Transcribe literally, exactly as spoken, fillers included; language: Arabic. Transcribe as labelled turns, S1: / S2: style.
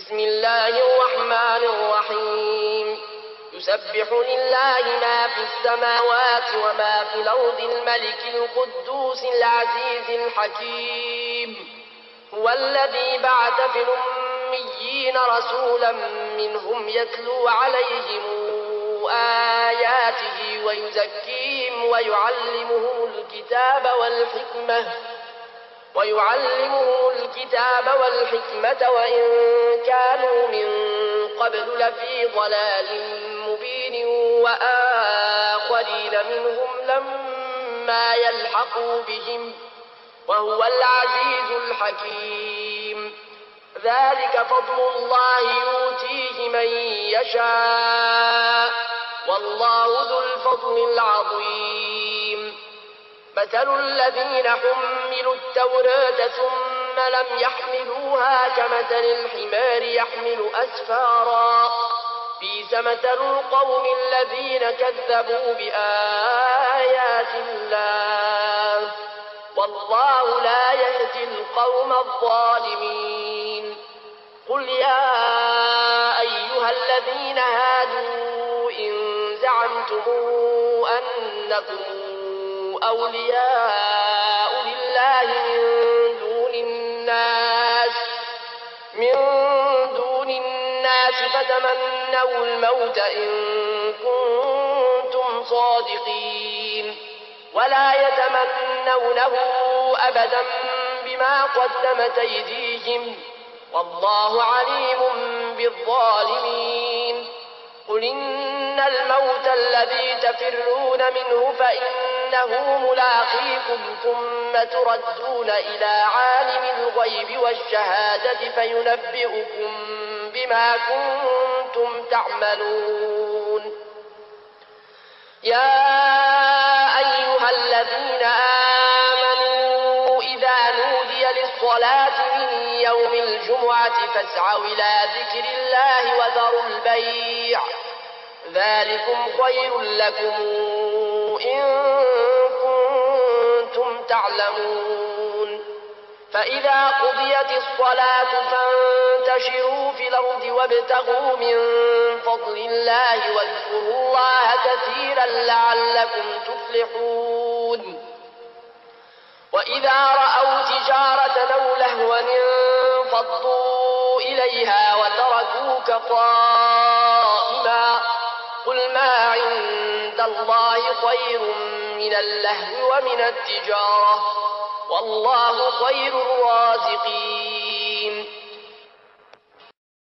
S1: بسم الله الرحمن الرحيم يسبح لله ما في السماوات وما في الأرض الملك القدوس العزيز الحكيم هو الذي بعث في الأميين رسولا منهم يتلو عليهم آياته ويزكيهم ويعلمهم الكتاب والحكمة ويعلمهم الكتاب والحكمة وإن كانوا من قبل لفي ضلال مبين وآخرين منهم لما يلحقوا بهم وهو العزيز الحكيم ذلك فضل الله يؤتيه من يشاء والله ذو الفضل العظيم مثل الذين حملوا التوراة ثم لم يحملوها كمثل الحمار يحمل أسفارا بئس مثل القوم الذين كذبوا بآيات الله والله لا يهدي القوم الظالمين قل يا أيها الذين هادوا إن زعمتم أنكم أولياء لله من دون الناس من دون الناس فتمنوا الموت إن كنتم صادقين ولا يتمنونه أبدا بما قدمت أيديهم والله عليم بالظالمين قل إن الموت الذي تفرون منه فإنه ملاقيكم ثم تردون إلى عالم الغيب والشهادة فينبئكم بما كنتم تعملون يا أيها الذين آمنوا إذا نودي للصلاة من يوم الجمعة فاسعوا إلى ذكر الله وذروا البيع ذلكم خير لكم إن كنتم تعلمون فإذا قضيت الصلاة فانتشروا في الأرض وابتغوا من فضل الله واذكروا الله كثيرا لعلكم تفلحون وإذا رأوا تجارة أو لهوا انفضوا إليها وتركوك قائما قل ما عند الله خير من اللهو ومن التجارة والله خير الرازقين